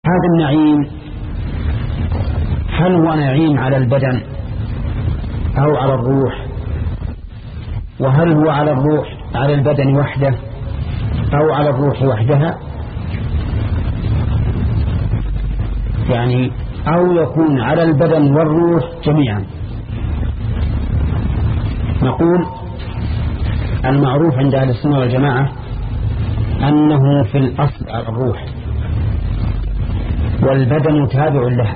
هذا النعيم هل هو نعيم على البدن أو على الروح؟ وهل هو على الروح على البدن وحده أو على الروح وحدها؟ يعني أو يكون على البدن والروح جميعا. نقول المعروف عند أهل السنة والجماعة أنه في الأصل على الروح والبدن تابع له،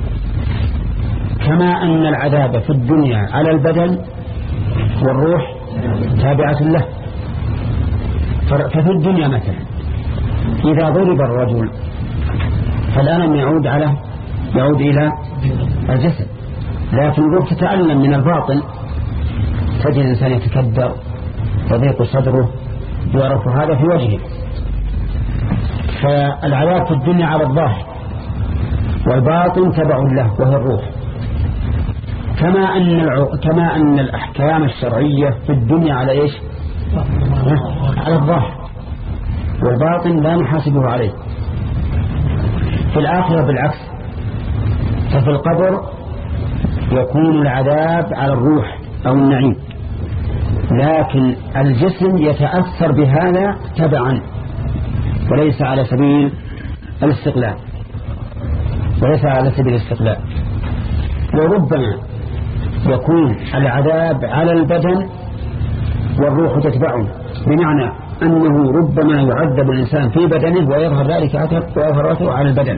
كما أن العذاب في الدنيا على البدن والروح تابعة له. ففي الدنيا مثلا إذا ضرب الرجل فالألم يعود إلى الجسد، لكن الروح تتألم من الباطن، تجد الإنسان يتكدر يضيق صدره يعرف هذا في وجهه. فالعذاب في الدنيا على الظاهر والباطن تبع له وهو الروح، كما أن الأحكام الشرعية في الدنيا على إيش؟ على الظاهر، والباطن لا نحاسبه عليه. في الآخرة بالعكس، ففي القبر يكون العذاب على الروح أو النعيم، لكن الجسم يتأثر بهذا تبعا وليس على سبيل الاستقلال، وربما يكون العذاب على البدن والروح تتبعه، بمعنى أنه ربما يعذب الإنسان في بدنه ويظهر ذلك أثره على البدن،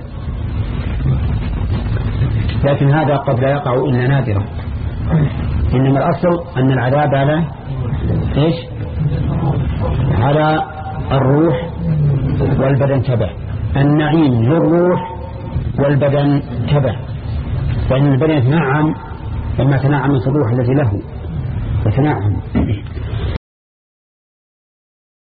لكن هذا قد لا يقع إلا نادرا. إنما الأصل أن العذاب على إيش؟ على الروح والبدن تبع. النعيم للروح والبدن تبع، فإن البدن يتنعم لما تنعم من الروح التي له يتنعم.